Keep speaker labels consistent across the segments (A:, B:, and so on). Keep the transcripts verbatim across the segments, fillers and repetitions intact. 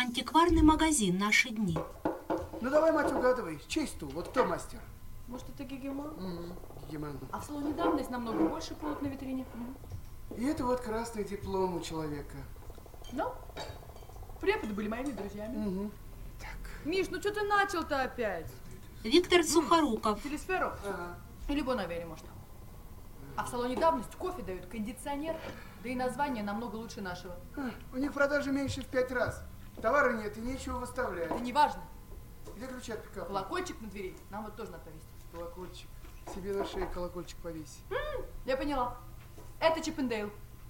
A: антикварный магазин «Наши дни».
B: Ну давай, мать, угадывай, чей стул? Вот кто мастер?
C: Может, это Гегемон?
B: Mm-hmm. Гегемон.
C: А в салоне давность намного больше полок на витрине. Mm-hmm.
B: И это вот красный диплом у человека.
C: Ну, преподы были моими друзьями.
B: Mm-hmm. Так.
C: Миш, ну что ты начал-то опять?
A: Виктор Сухоруков.
C: Телесферу?
B: Ага.
C: Или Бонавере, может. А в салоне давность кофе дают, кондиционер, да и название намного лучше нашего.
B: А, у них продажи меньше в пять раз. Товара нет и нечего выставлять.
C: Это не важно.
B: Где ключи от пикапа?
C: Колокольчик на двери. Нам вот тоже надо повесить.
B: Колокольчик. Себе на шее колокольчик повесь.
C: М-м, я поняла. Это Чиппендейл.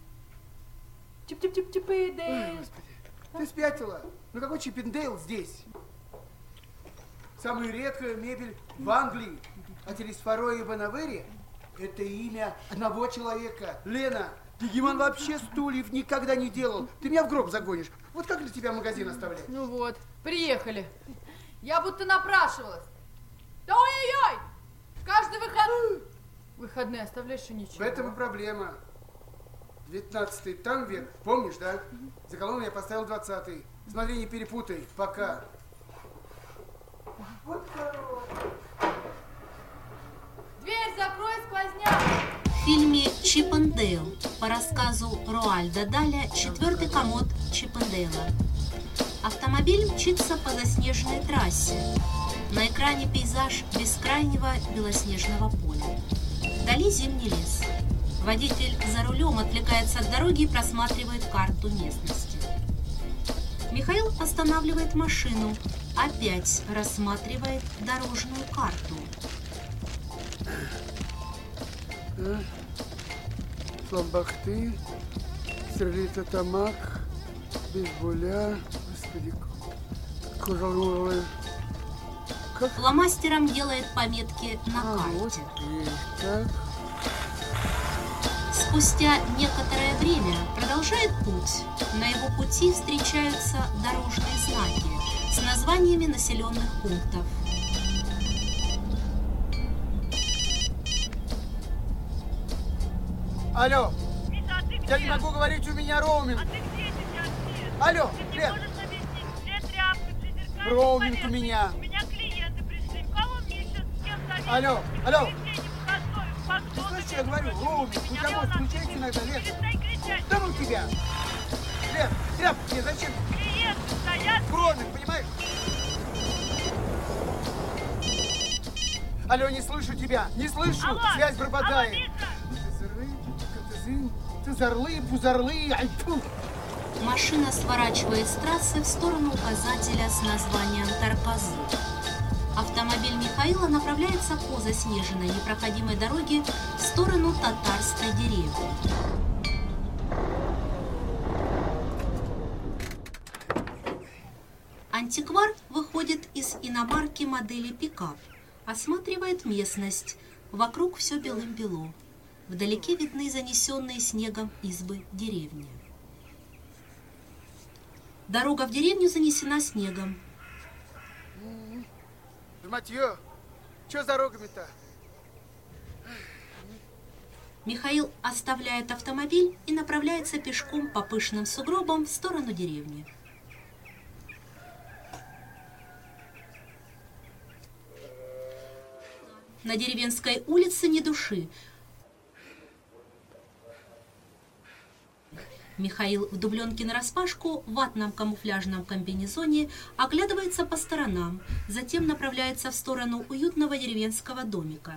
C: Чип-чип-чип-чиппендейл.
B: Господи, ты спятила? Ну какой Чиппендейл здесь? Самая редкая мебель в Англии. А Телесферо и Бонавере – это имя одного человека. Лена, Гегемон вообще стульев никогда не делал. Ты меня в гроб загонишь. Вот как для тебя магазин оставлять?
C: Ну вот, приехали. Я будто напрашивалась. Да ой-ой-ой! Каждый выход... Выходные оставляешь и ничего.
B: В этом и проблема. девятнадцатый там век, помнишь, да? За колонну я поставил двадцатый. Смотри, не перепутай. Пока. Вот хорош.
C: Дверь закрой, сквозняк!
A: В фильме «Чип и Дейл» по рассказу Роальда Даля четвертый комод Чиппендейла. Автомобиль мчится по заснеженной трассе. На экране пейзаж бескрайнего белоснежного поля. Вдали зимний лес. Водитель за рулем отвлекается от дороги и просматривает карту местности. Михаил останавливает машину, опять рассматривает дорожную карту.
B: Слабахты, Серлита Тамак, Бейсболя, господи, Кожалуры. Как?
A: Фломастером делает пометки на
B: А,
A: карте.
B: вот и так.
A: Спустя некоторое время продолжает путь. На его пути встречаются дорожные знаки с названиями населенных пунктов.
B: Алло,
D: Миша, а ты где?
B: я не могу говорить, у меня роуминг.
D: А ты где сейчас? Где?
B: Алло,
D: Ты
B: Лен.
D: можешь объяснить, где тряпки, где зеркальные
B: Роуминг у
D: повязки?
B: меня.
D: У меня клиенты пришли. В кого мне сейчас с кем зависеть?
B: Алло, алло.
D: Ты
B: Ты слышишь, я говорю, роуминг, у тебя мозг включается иногда, Лен.
D: Перестань кричать.
B: Да ну тебя. Лен, тряпки мне зачем?
D: Клиенты стоят.
B: Роуминг, понимаешь? Алло, не слышу тебя, не слышу,
D: Алло,
B: связь пропадает.
D: алло, Миша.
B: Тузарлы, пузарлы, ай, фу.
A: Машина сворачивает с трассы в сторону указателя с названием Тарказы. Автомобиль Михаила направляется по заснеженной непроходимой дороге в сторону татарской деревни. Антиквар выходит из иномарки модели пикап, осматривает местность. Вокруг все белым-бело. Вдалеке видны занесенные снегом избы деревни. Дорога в деревню занесена снегом.
B: Матьё, что с дорогами-то?
A: Михаил оставляет автомобиль и направляется пешком по пышным сугробам в сторону деревни. На деревенской улице ни души. Михаил в дубленке нараспашку, в ватном камуфляжном комбинезоне оглядывается по сторонам, затем направляется в сторону уютного деревенского домика.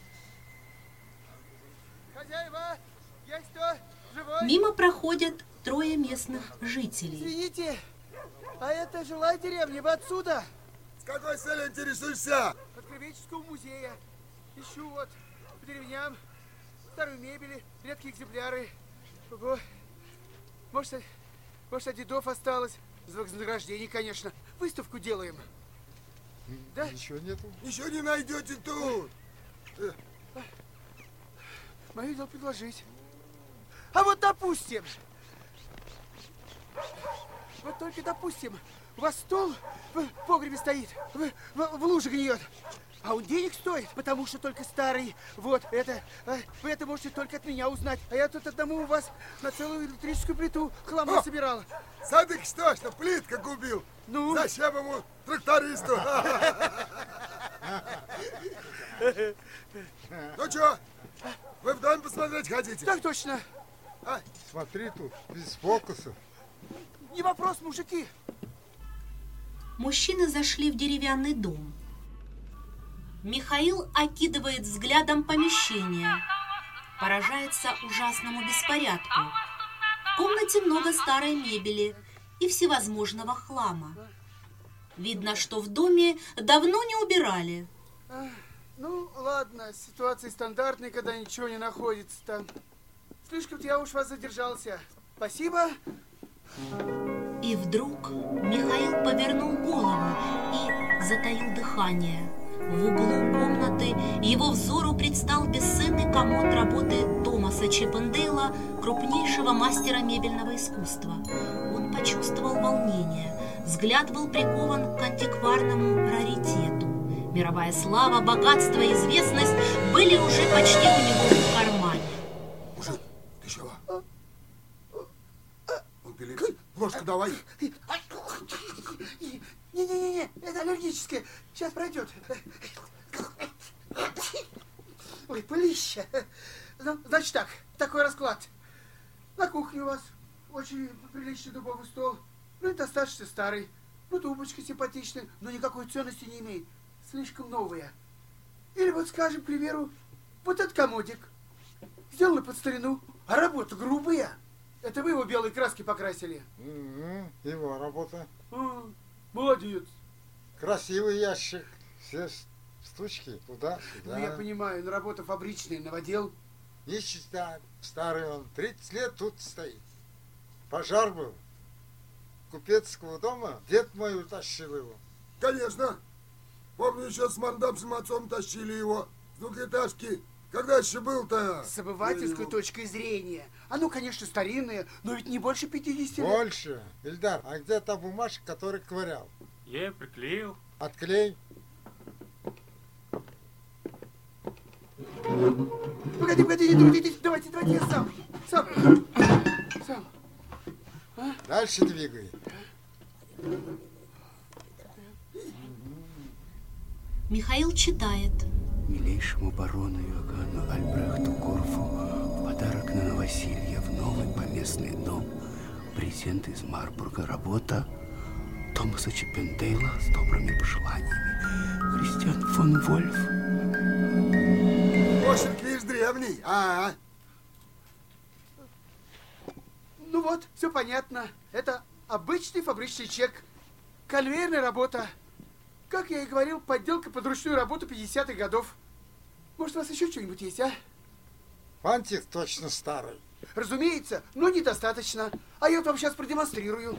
B: Хозяева, есть кто? Живой?
A: Мимо проходят трое местных жителей.
B: Извините, а это жилая деревня, вы отсюда?
E: С какой целью интересуешься?
B: От Кривеческого музея. Ищу вот по деревням старую мебель, редкие экземпляры. Ого. Может, может, от дедов осталось. За вознаграждение, конечно. Выставку делаем. Да?
E: Еще нету. Еще не найдете тут.
B: Мое дело предложить. А вот допустим. Вот только допустим. У вас стол в погребе стоит. В, в, в луже гниет. А он денег стоит, потому что только старый. Вот, это, а, вы это можете только от меня узнать. А я тут одному у вас на целую электрическую плиту хлама собирал.
E: Садик что, что плитка губил?
B: Ну?
E: Зачем ему трактористу? Ну что, вы в дом посмотреть хотите?
B: Так точно.
E: А?
F: Смотри тут, без фокусов.
B: Не вопрос, мужики.
A: Мужчины зашли в деревянный дом. Михаил окидывает взглядом помещение, поражается ужасному беспорядку. В комнате много старой мебели и всевозможного хлама. Видно, что в доме давно не убирали.
B: Ну, ладно, ситуация стандартная, когда ничего не находится там. Слишком я уж вас задержался. Спасибо.
A: И вдруг Михаил повернул голову и затаил дыхание. В углу комнаты его взору предстал бесценный комод работы Томаса Чиппендейла, крупнейшего мастера мебельного искусства. Он почувствовал волнение. Взгляд был прикован к антикварному раритету. Мировая слава, богатство и известность были уже почти у него в кармане.
E: Мужик, ты чего? Он пилит. Ложку давай.
B: Не-не-не, это аллергическое. Сейчас пройдет. Ой, пылища. Ну, значит так, такой расклад. На кухне у вас очень приличный дубовый стол. Ну, и достаточно старый. Ну, тумбочка симпатичная, но никакой ценности не имеет. Слишком новая. Или вот, скажем, к примеру, вот этот комодик. Сделаны под старину, а работа грубая. Это вы его белой краской покрасили?
F: Угу, его работа.
B: А, молодец.
F: Красивый ящик. Все штучки туда-сюда.
B: Ну, я понимаю, но работа фабричная, новодел.
F: Не считай, старый он. тридцать лет тут стоит. Пожар был. Купецкого дома дед мой утащил его.
E: Конечно. Помню, еще с мордамским отцом тащили его с двухэтажки. Когда еще был-то?
B: С обывательской точки зрения. Оно, конечно, старинное, но ведь не больше пятидесяти лет.
F: Больше. Ильдар, а где та бумажка, которую ковырял?
G: Я ее приклеил.
F: Отклей.
B: Погоди, погоди, не трудитесь. Давайте, давайте я сам. Сам. Сам.
F: А? Дальше двигай.
A: Михаил читает.
H: Милейшему барону Иоганну Альбрехту Корфу в подарок на новоселье в новый поместный дом презент из Марбурга. Работа Томаса Чиппендейла с добрыми пожеланиями. Христиан фон Вольф.
E: Почерк, видишь, древний. А, -а.
B: Ну вот, все понятно. Это обычный фабричный чек. Конвейерная работа. Как я и говорил, подделка под ручную работу пятидесятых годов. Может, у вас еще что-нибудь есть, а?
F: Фантик точно старый.
B: Разумеется, но недостаточно. А я вот вам сейчас продемонстрирую.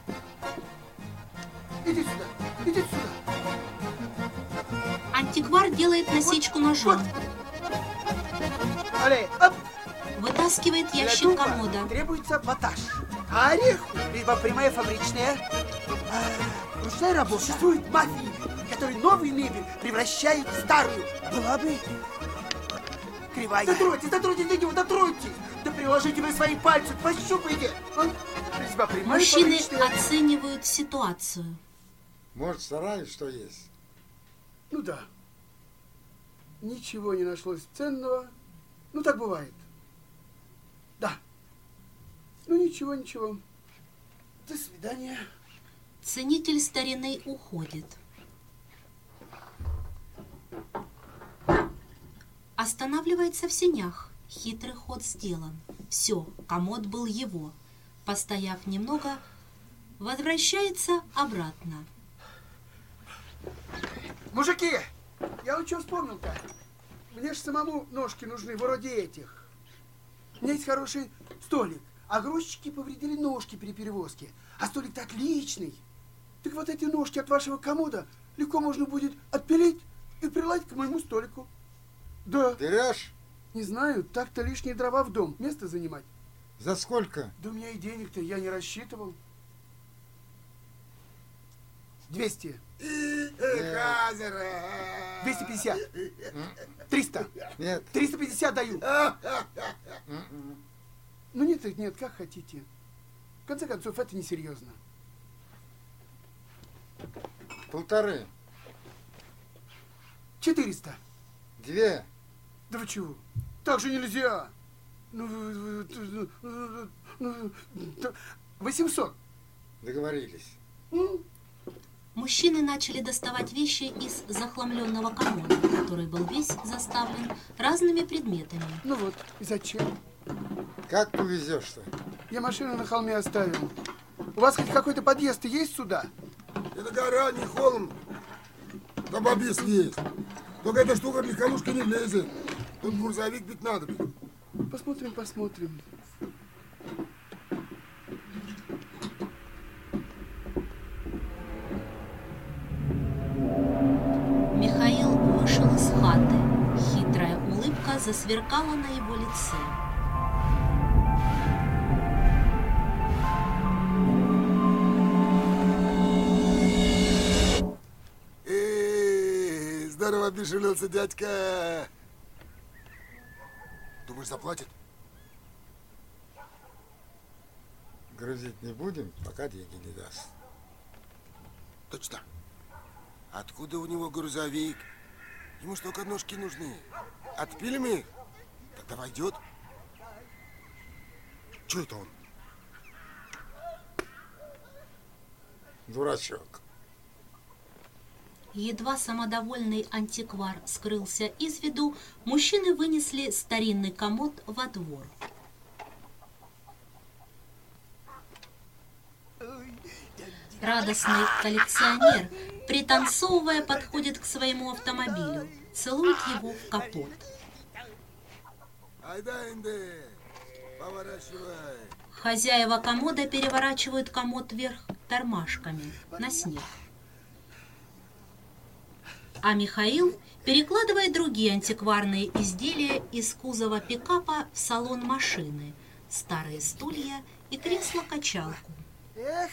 B: Иди сюда, иди сюда.
A: Антиквар делает насечку ножом.
B: Вот. Алле, оп.
A: Вытаскивает
B: Для
A: ящик
B: дуба
A: комода.
B: требуется ватаж. А ореху, либо прямая фабричная, а, ручная работа. Существует мафии, которые новую мебель превращают в старую. Была бы кривая. Дотройтесь, дотройтесь до него, дотройтесь. Да приложите вы свои пальцы, пощупайте. Резьба прямая,
A: Мужчины
B: фабричная.
A: оценивают ситуацию.
F: Может, в сарае что есть?
B: Ну да. Ничего не нашлось ценного. Ну так бывает. Да. Ну ничего, ничего. До свидания.
A: Ценитель старины уходит. Останавливается в сенях. Хитрый ход сделан. Все, комод был его. Постояв немного, возвращается обратно.
B: Мужики, я вот что вспомнил-то. Мне же самому ножки нужны, вроде этих. У меня есть хороший столик, а грузчики повредили ножки при перевозке. А столик-то отличный. Так вот эти ножки от вашего комода легко можно будет отпилить и приладить к моему столику. Да.
F: Берешь?
B: Не знаю, так-то лишние дрова в дом, место занимать.
F: За сколько?
B: Да у меня и денег-то я не рассчитывал. Двести.
E: И, эх, Азера.
B: двести пятьдесят. триста.
F: Нет.
B: триста пятьдесят даю. Ну нет, нет, как хотите. В конце концов, это несерьезно.
F: Полторы.
B: четыреста.
F: Две.
B: Да вы чего? Так же нельзя. Ну, восемьсот.
F: Договорились.
A: Мужчины начали доставать вещи из захламленного комода, который был весь заставлен разными предметами.
B: Ну вот, и зачем?
F: Как повезешь-то?
B: Я машину на холме оставил. У вас хоть какой-то подъезд есть сюда?
E: Это гора, не холм. Там объезд есть. Только эта штука в легковушку не влезет. Тут грузовик ведь надо.
B: Посмотрим, посмотрим.
A: Михаил вышел из хаты. Хитрая улыбка засверкала на его лице.
E: Эй, здорово обешелился дядька. Думаешь, заплатит?
F: Грузить не будем, пока деньги не даст.
E: Точно. Откуда у него грузовик? Ему что, только ножки нужны. Отпилим их? Тогда войдет. Че это он?
F: Дурачок.
A: Едва самодовольный антиквар скрылся из виду, мужчины вынесли старинный комод во двор. Радостный коллекционер, пританцовывая, подходит к своему автомобилю, целует его в капот.
E: Айда, Инде, поворачивай.
A: Хозяева комода переворачивают комод вверх тормашками на снег. А Михаил перекладывает другие антикварные изделия из кузова пикапа в салон машины, старые стулья и кресло-качалку.
B: Эх!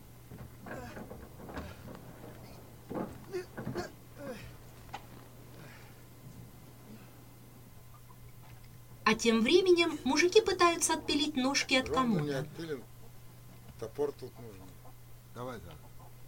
A: А тем временем мужики пытаются отпилить ножки от
F: Ровно не
A: комода.
F: отпилим. Топор тут нужен.
E: Давай, да.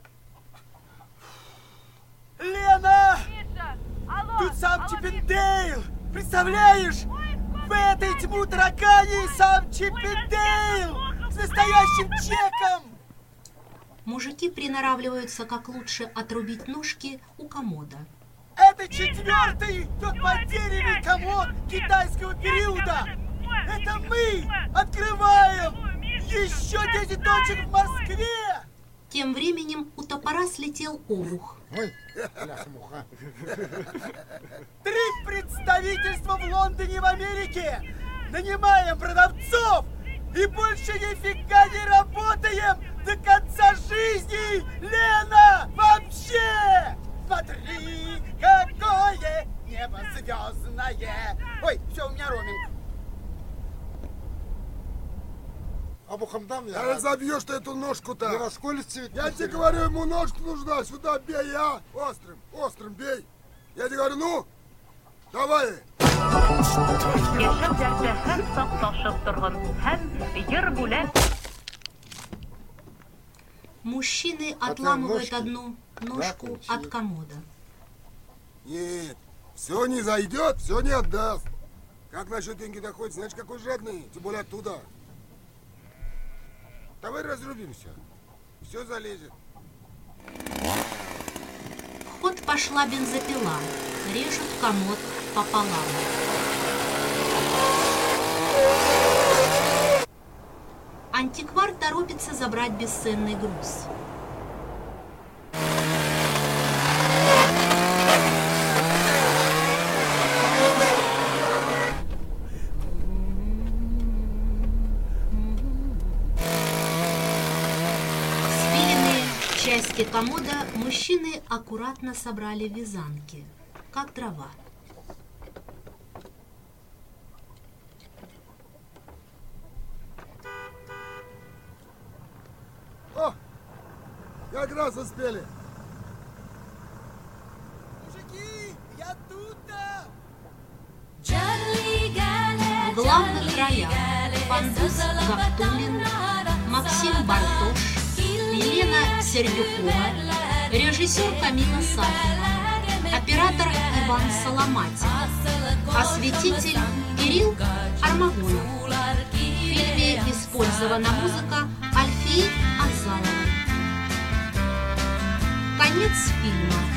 B: Лена!
D: Миша! Алло!
B: Тут сам
D: алло,
B: Чиппендейл! Представляешь? В этой тьму таракани сам Чиппендейл! С настоящим чеком!
A: Мужики приноравливаются, как лучше отрубить ножки у комода.
B: Это четвертый тот потерянный комод китайского периода! Это мы открываем еще десять точек в Москве!
A: Тем временем у топора слетел обух.
F: Ой, бляха-муха.
B: Три представительства в Лондоне и в Америке! Нанимаем продавцов и больше нифига не работаем до конца жизни! Лена! Вообще! Смотри, какое небо звездное! Ой, все, у меня роминг.
F: Обухом дам я.
E: Да разобьешь ты эту ножку-то.
F: Не расколется ведь.
E: Я тебе говорю, ему ножку нужна. Сюда бей, а? Острым, острым бей. Я тебе говорю, ну, давай.
D: Яшьләрдә һәм сафлашып торган һәм йыр бүләк.
A: Мужчины отламывают
F: ножки.
A: одну ножку
F: получили.
A: от комода.
E: Нет, все не зайдет, все не отдаст. Как насчет деньги доходит, знаешь, какой жадный, тем более оттуда. Давай разрубимся, все залезет.
A: В ход пошла бензопила. Режут комод пополам. Антиквар торопится забрать бесценный груз. Спиленные части комода мужчины аккуратно собрали в вязанки, как дрова.
E: О, как раз успели.
B: Мужики,
A: главных ролях Фандус Гафтуллин, Максим Бартош, Елена Сердюкова, режиссер Камила Сафина, оператор Иван Соломатин, осветитель Кирилл Армагонов. В фильме использована музыка Альфии Азаловой. Конец фильма.